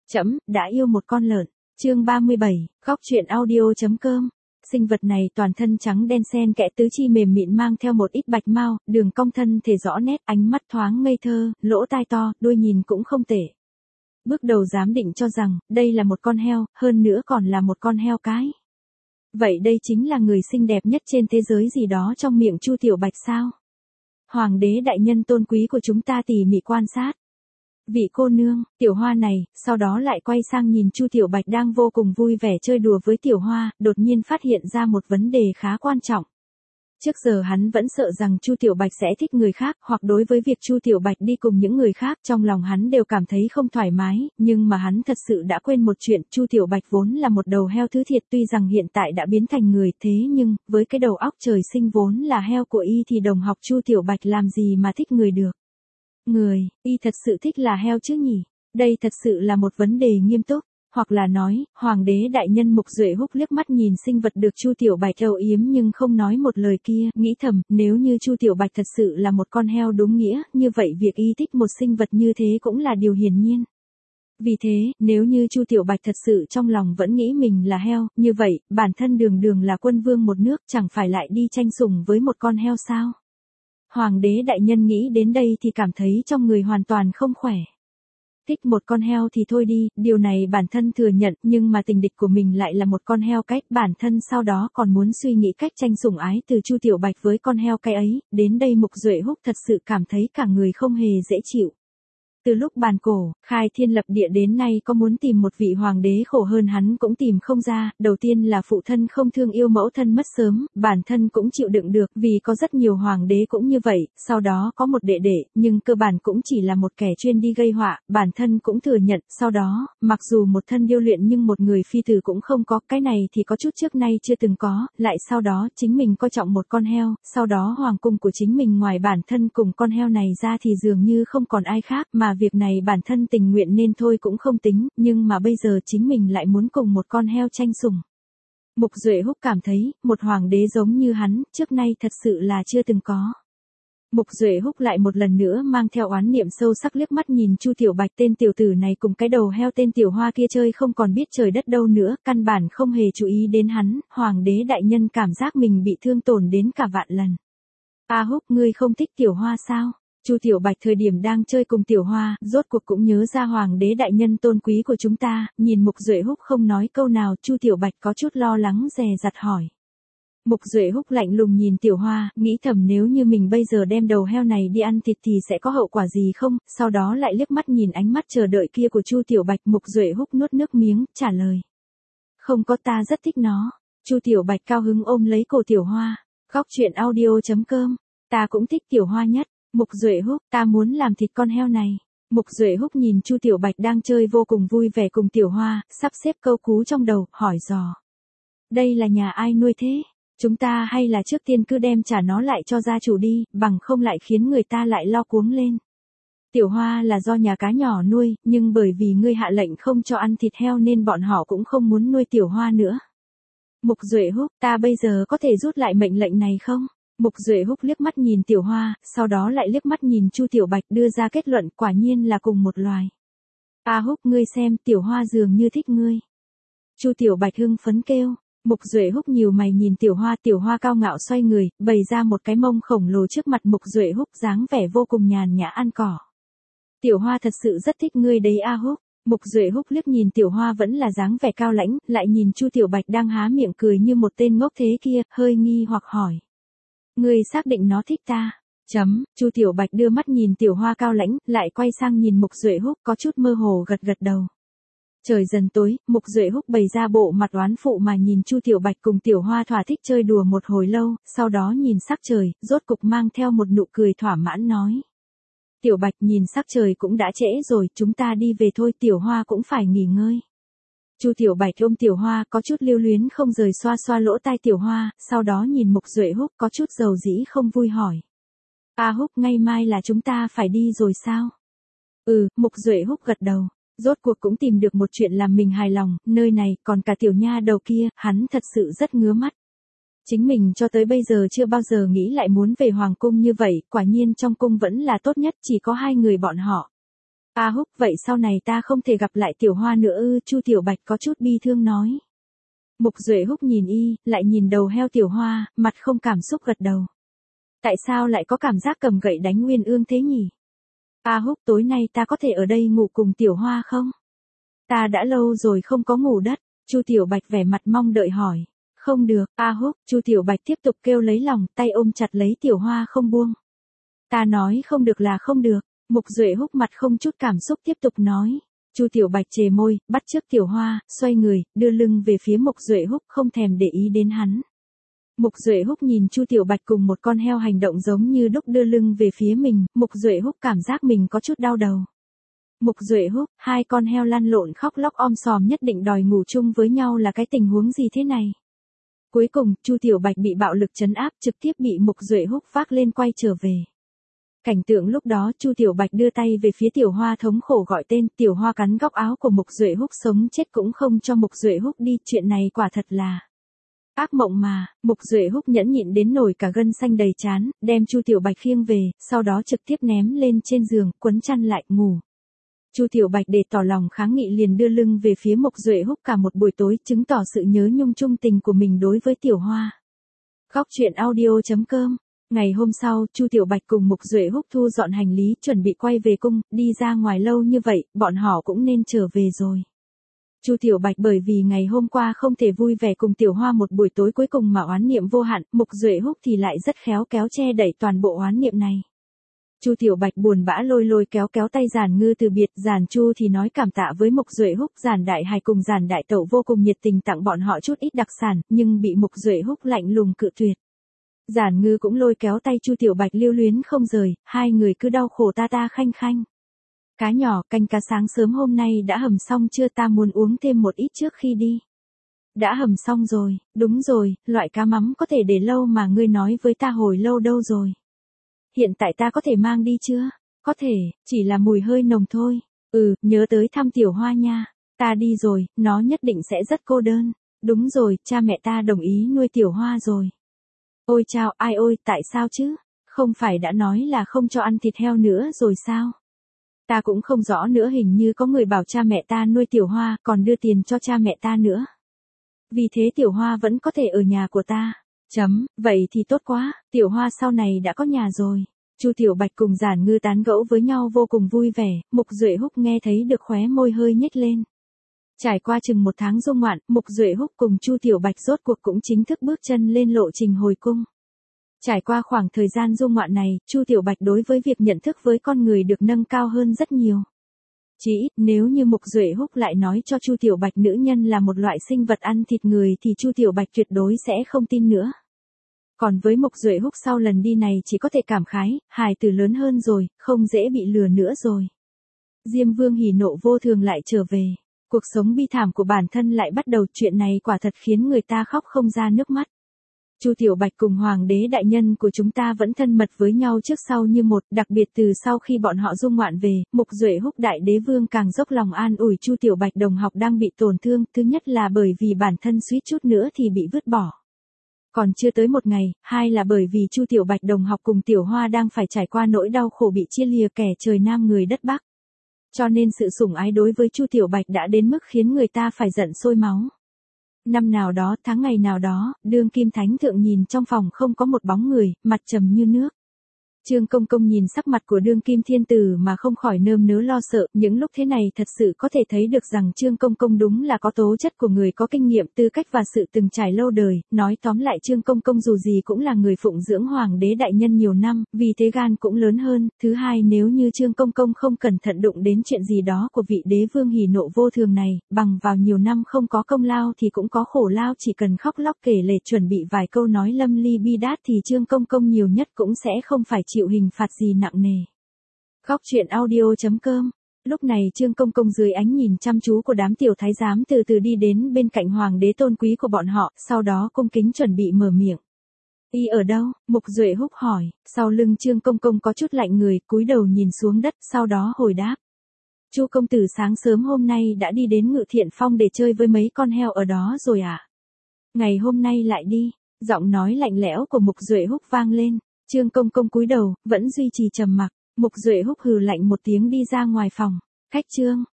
Trẫm đã yêu một con lợn. Chương 37, góc truyện audio.com. Sinh vật này toàn thân trắng đen xen kẽ, tứ chi mềm mịn mang theo một ít bạch mao, đường cong thân thể rõ nét, ánh mắt thoáng ngây thơ, lỗ tai to, đuôi nhìn cũng không tệ. Bước đầu giám định cho rằng, đây là một con heo, hơn nữa còn là một con heo cái. Vậy đây chính là người xinh đẹp nhất trên thế giới gì đó trong miệng Chu Tiểu Bạch sao? Hoàng đế đại nhân tôn quý của chúng ta tỉ mỉ quan sát. Vị cô nương, Tiểu Hoa này, sau đó lại quay sang nhìn Chu Tiểu Bạch đang vô cùng vui vẻ chơi đùa với Tiểu Hoa, đột nhiên phát hiện ra một vấn đề khá quan trọng. Trước giờ hắn vẫn sợ rằng Chu Tiểu Bạch sẽ thích người khác, hoặc đối với việc Chu Tiểu Bạch đi cùng những người khác, trong lòng hắn đều cảm thấy không thoải mái, nhưng mà hắn thật sự đã quên một chuyện, Chu Tiểu Bạch vốn là một đầu heo thứ thiệt, tuy rằng hiện tại đã biến thành người, thế nhưng, với cái đầu óc trời sinh vốn là heo của y thì đồng học Chu Tiểu Bạch làm gì mà thích người được. Người, y thật sự thích là heo chứ nhỉ? Đây thật sự là một vấn đề nghiêm túc. Hoặc là nói, Hoàng đế đại nhân Mục Duệ Húc liếc mắt nhìn sinh vật được Chu Tiểu Bạch âu yếm nhưng không nói một lời kia, nghĩ thầm, nếu như Chu Tiểu Bạch thật sự là một con heo đúng nghĩa, như vậy việc y thích một sinh vật như thế cũng là điều hiển nhiên. Vì thế, nếu như Chu Tiểu Bạch thật sự trong lòng vẫn nghĩ mình là heo, như vậy, bản thân đường đường là quân vương một nước, chẳng phải lại đi tranh sủng với một con heo sao? Hoàng đế đại nhân nghĩ đến đây thì cảm thấy trong người hoàn toàn không khỏe. Thích một con heo thì thôi đi, điều này bản thân thừa nhận, nhưng mà tình địch của mình lại là một con heo cái, bản thân sau đó còn muốn suy nghĩ cách tranh sủng ái từ Chu Tiểu Bạch với con heo cái ấy, đến đây Mục Duệ Húc thật sự cảm thấy cả người không hề dễ chịu. Từ lúc bàn cổ, khai thiên lập địa đến nay có muốn tìm một vị hoàng đế khổ hơn hắn cũng tìm không ra, đầu tiên là phụ thân không thương yêu mẫu thân mất sớm, bản thân cũng chịu đựng được vì có rất nhiều hoàng đế cũng như vậy, sau đó có một đệ đệ, nhưng cơ bản cũng chỉ là một kẻ chuyên đi gây họa, bản thân cũng thừa nhận, sau đó, mặc dù một thân điêu luyện nhưng một người phi tử cũng không có, cái này thì có chút trước nay chưa từng có, lại sau đó chính mình coi trọng một con heo, sau đó hoàng cung của chính mình ngoài bản thân cùng con heo này ra thì dường như không còn ai khác mà việc này bản thân tình nguyện nên thôi cũng không tính, nhưng mà bây giờ chính mình lại muốn cùng một con heo tranh sủng. Mục Duệ Húc cảm thấy, một hoàng đế giống như hắn, trước nay thật sự là chưa từng có. Mục Duệ Húc lại một lần nữa mang theo oán niệm sâu sắc liếc mắt nhìn Chu Tiểu Bạch, tên tiểu tử này cùng cái đầu heo tên Tiểu Hoa kia chơi không còn biết trời đất đâu nữa, căn bản không hề chú ý đến hắn, hoàng đế đại nhân cảm giác mình bị thương tổn đến cả vạn lần. A Húc, ngươi không thích Tiểu Hoa sao? Chu Tiểu Bạch thời điểm đang chơi cùng Tiểu Hoa, rốt cuộc cũng nhớ ra hoàng đế đại nhân tôn quý của chúng ta, nhìn Mục Duệ Húc không nói câu nào, Chu Tiểu Bạch có chút lo lắng dè dặt hỏi. Mục Duệ Húc lạnh lùng nhìn Tiểu Hoa, nghĩ thầm nếu như mình bây giờ đem đầu heo này đi ăn thịt thì sẽ có hậu quả gì không, sau đó lại liếc mắt nhìn ánh mắt chờ đợi kia của Chu Tiểu Bạch, Mục Duệ Húc nuốt nước miếng, trả lời. Không có, ta rất thích nó. Chu Tiểu Bạch cao hứng ôm lấy cổ Tiểu Hoa, góc truyện audio.com, ta cũng thích Tiểu Hoa nhất. Mục Duệ Húc, ta muốn làm thịt con heo này. Mục Duệ Húc nhìn Chu Tiểu Bạch đang chơi vô cùng vui vẻ cùng Tiểu Hoa, sắp xếp câu cú trong đầu, hỏi dò. Đây là nhà ai nuôi thế? Chúng ta hay là trước tiên cứ đem trả nó lại cho gia chủ đi, bằng không lại khiến người ta lại lo cuống lên. Tiểu Hoa là do nhà cá nhỏ nuôi, nhưng bởi vì ngươi hạ lệnh không cho ăn thịt heo nên bọn họ cũng không muốn nuôi Tiểu Hoa nữa. Mục Duệ Húc, ta bây giờ có thể rút lại mệnh lệnh này không? Mục Duệ Húc liếc mắt nhìn Tiểu Hoa, sau đó lại liếc mắt nhìn Chu Tiểu Bạch đưa ra kết luận quả nhiên là cùng một loài. A Húc, ngươi xem, Tiểu Hoa dường như thích ngươi. Chu Tiểu Bạch hưng phấn kêu. Mục Duệ Húc nhíu mày nhìn Tiểu Hoa cao ngạo xoay người, bày ra một cái mông khổng lồ trước mặt Mục Duệ Húc dáng vẻ vô cùng nhàn nhã ăn cỏ. Tiểu Hoa thật sự rất thích ngươi đấy A Húc. Mục Duệ Húc liếc nhìn Tiểu Hoa vẫn là dáng vẻ cao lãnh, lại nhìn Chu Tiểu Bạch đang há miệng cười như một tên ngốc thế kia, hơi nghi hoặc hỏi. Ngươi xác định nó thích ta? Chu Tiểu Bạch đưa mắt nhìn Tiểu Hoa cao lãnh, lại quay sang nhìn Mục Duệ Húc có chút mơ hồ gật gật đầu. Trời dần tối, Mục Duệ Húc bày ra bộ mặt oán phụ mà nhìn Chu Tiểu Bạch cùng Tiểu Hoa thỏa thích chơi đùa một hồi lâu, sau đó nhìn sắc trời, rốt cục mang theo một nụ cười thỏa mãn nói. Tiểu Bạch, nhìn sắc trời cũng đã trễ rồi, chúng ta đi về thôi, Tiểu Hoa cũng phải nghỉ ngơi. Chu Tiểu Bạch ôm Tiểu Hoa có chút lưu luyến không rời xoa xoa lỗ tai Tiểu Hoa, sau đó nhìn Mục Duệ Húc có chút dầu dĩ không vui hỏi. A Húc, ngày mai là chúng ta phải đi rồi sao? Mục Duệ Húc gật đầu. Rốt cuộc cũng tìm được một chuyện làm mình hài lòng, nơi này, còn cả tiểu nha đầu kia, hắn thật sự rất ngứa mắt. Chính mình cho tới bây giờ chưa bao giờ nghĩ lại muốn về hoàng cung như vậy, quả nhiên trong cung vẫn là tốt nhất, chỉ có hai người bọn họ. A Húc, vậy sau này ta không thể gặp lại Tiểu Hoa nữa ư? Chu Tiểu Bạch có chút bi thương nói. Mục Duệ Húc nhìn y, lại nhìn đầu heo Tiểu Hoa, mặt không cảm xúc gật đầu. Tại sao lại có cảm giác cầm gậy đánh Nguyên Ương thế nhỉ? A Húc, tối nay ta có thể ở đây ngủ cùng Tiểu Hoa không? Ta đã lâu rồi không có ngủ đất. Chu Tiểu Bạch vẻ mặt mong đợi hỏi. Không được, A Húc. Chu Tiểu Bạch tiếp tục kêu lấy lòng, tay ôm chặt lấy Tiểu Hoa không buông. Ta nói không được là không được. Mục Duệ Húc mặt không chút cảm xúc tiếp tục nói. Chu Tiểu Bạch chề môi, bắt chước Tiểu Hoa, xoay người, đưa lưng về phía Mục Duệ Húc, không thèm để ý đến hắn. Mục Duệ Húc nhìn Chu Tiểu Bạch cùng một con heo hành động giống như đúc đưa lưng về phía mình, Mục Duệ Húc cảm giác mình có chút đau đầu. Mục Duệ Húc, hai con heo lăn lộn khóc lóc om sòm nhất định đòi ngủ chung với nhau là cái tình huống gì thế này? Cuối cùng, Chu Tiểu Bạch bị bạo lực trấn áp, trực tiếp bị Mục Duệ Húc vác lên quay trở về. Cảnh tượng lúc đó Chu Tiểu Bạch đưa tay về phía Tiểu Hoa thống khổ gọi tên, Tiểu Hoa cắn góc áo của Mục Duệ Húc sống chết cũng không cho Mục Duệ Húc đi, chuyện này quả thật là ác mộng mà. Mục Duệ Húc nhẫn nhịn đến nổi cả gân xanh đầy trán, đem Chu Tiểu Bạch khiêng về, sau đó trực tiếp ném lên trên giường, quấn chăn lại, ngủ. Chu Tiểu Bạch để tỏ lòng kháng nghị liền đưa lưng về phía Mục Duệ Húc cả một buổi tối, chứng tỏ sự nhớ nhung chung tình của mình đối với Tiểu Hoa. Góc truyện audio.com. Ngày hôm sau, Chu Tiểu Bạch cùng Mục Duệ Húc thu dọn hành lý, chuẩn bị quay về cung, đi ra ngoài lâu như vậy, bọn họ cũng nên trở về rồi. Chu Tiểu Bạch bởi vì ngày hôm qua không thể vui vẻ cùng Tiểu Hoa một buổi tối cuối cùng mà oán niệm vô hạn, Mục Duệ Húc thì lại rất khéo kéo che đẩy toàn bộ oán niệm này. Chu Tiểu Bạch buồn bã lôi kéo tay Giản Ngư từ biệt, Giản Chu thì nói cảm tạ với Mục Duệ Húc, Giản Đại Hải cùng Giản Đại Tẩu vô cùng nhiệt tình tặng bọn họ chút ít đặc sản, nhưng bị Mục Duệ Húc lạnh lùng cự tuyệt. Giản Ngư cũng lôi kéo tay Chu Tiểu Bạch lưu luyến không rời, hai người cứ đau khổ ta khanh khanh. Cá nhỏ, canh cá sáng sớm hôm nay đã hầm xong chưa, ta muốn uống thêm một ít trước khi đi. Đã hầm xong rồi, đúng rồi, loại cá mắm có thể để lâu mà ngươi nói với ta hồi lâu đâu rồi. Hiện tại ta có thể mang đi chưa? Có thể, chỉ là mùi hơi nồng thôi. Nhớ tới thăm Tiểu Hoa nha. Ta đi rồi, nó nhất định sẽ rất cô đơn. Đúng rồi, cha mẹ ta đồng ý nuôi Tiểu Hoa rồi. Ôi chao, ai ôi, tại sao chứ? Không phải đã nói là không cho ăn thịt heo nữa rồi sao? Ta cũng không rõ nữa, hình như có người bảo cha mẹ ta nuôi Tiểu Hoa, còn đưa tiền cho cha mẹ ta nữa. Vì thế Tiểu Hoa vẫn có thể ở nhà của ta. Vậy thì tốt quá, Tiểu Hoa sau này đã có nhà rồi. Chu Tiểu Bạch cùng Giản Ngư tán gẫu với nhau vô cùng vui vẻ, Mục Duệ Húc nghe thấy được khóe môi hơi nhếch lên. Trải qua chừng một tháng dung ngoạn, Mục Duệ Húc cùng Chu Tiểu Bạch rốt cuộc cũng chính thức bước chân lên lộ trình hồi cung. Trải qua khoảng thời gian dung ngoạn này, Chu Tiểu Bạch đối với việc nhận thức với con người được nâng cao hơn rất nhiều. Chỉ ít, nếu như Mục Duệ Húc lại nói cho Chu Tiểu Bạch nữ nhân là một loại sinh vật ăn thịt người thì Chu Tiểu Bạch tuyệt đối sẽ không tin nữa. Còn với Mục Duệ Húc sau lần đi này chỉ có thể cảm khái, hài tử lớn hơn rồi, không dễ bị lừa nữa rồi. Diêm Vương hỉ nộ vô thường lại trở về. Cuộc sống bi thảm của bản thân lại bắt đầu, chuyện này quả thật khiến người ta khóc không ra nước mắt. Chu Tiểu Bạch cùng Hoàng đế đại nhân của chúng ta vẫn thân mật với nhau trước sau như một, đặc biệt từ sau khi bọn họ dung ngoạn về, Mục Duệ Húc đại đế vương càng dốc lòng an ủi Chu Tiểu Bạch đồng học đang bị tổn thương, thứ nhất là bởi vì bản thân suýt chút nữa thì bị vứt bỏ. Còn chưa tới một ngày, hai là bởi vì Chu Tiểu Bạch đồng học cùng Tiểu Hoa đang phải trải qua nỗi đau khổ bị chia lìa kẻ trời nam người đất bắc. Cho nên sự sủng ái đối với Chu Tiểu Bạch đã đến mức khiến người ta phải giận sôi máu. Năm nào đó, tháng ngày nào đó, đương kim thánh thượng nhìn trong phòng không có một bóng người, mặt trầm như nước. Trương Công Công nhìn sắc mặt của đương kim thiên tử mà không khỏi nơm nớp lo sợ, những lúc thế này thật sự có thể thấy được rằng Trương Công Công đúng là có tố chất của người có kinh nghiệm, tư cách và sự từng trải lâu đời, nói tóm lại Trương Công Công dù gì cũng là người phụng dưỡng Hoàng đế đại nhân nhiều năm, vì thế gan cũng lớn hơn. Thứ hai, nếu như Trương Công Công không cẩn thận đụng đến chuyện gì đó của vị đế vương hỉ nộ vô thường này, bằng vào nhiều năm không có công lao thì cũng có khổ lao, chỉ cần khóc lóc kể lể chuẩn bị vài câu nói lâm ly bi đát thì Trương Công Công nhiều nhất cũng sẽ không phải chịu hình phạt gì nặng nề. Góc truyện audio.com. Lúc này Trương Công Công dưới ánh nhìn chăm chú của đám tiểu thái giám từ từ đi đến bên cạnh Hoàng đế tôn quý của bọn họ, sau đó cung kính chuẩn bị mở miệng. Y ở đâu? Mục Duệ Húc hỏi. Sau lưng Trương Công Công có chút lạnh người, cúi đầu nhìn xuống đất, sau đó hồi đáp. Chu công tử sáng sớm hôm nay đã đi đến Ngự Thiện Phong để chơi với mấy con heo ở đó rồi à? Ngày hôm nay lại đi. Giọng nói lạnh lẽo của Mục Duệ Húc vang lên. Trương Công Công cúi đầu, vẫn duy trì trầm mặc. Mục Duệ húc hừ lạnh một tiếng đi ra ngoài phòng. Khách Trương,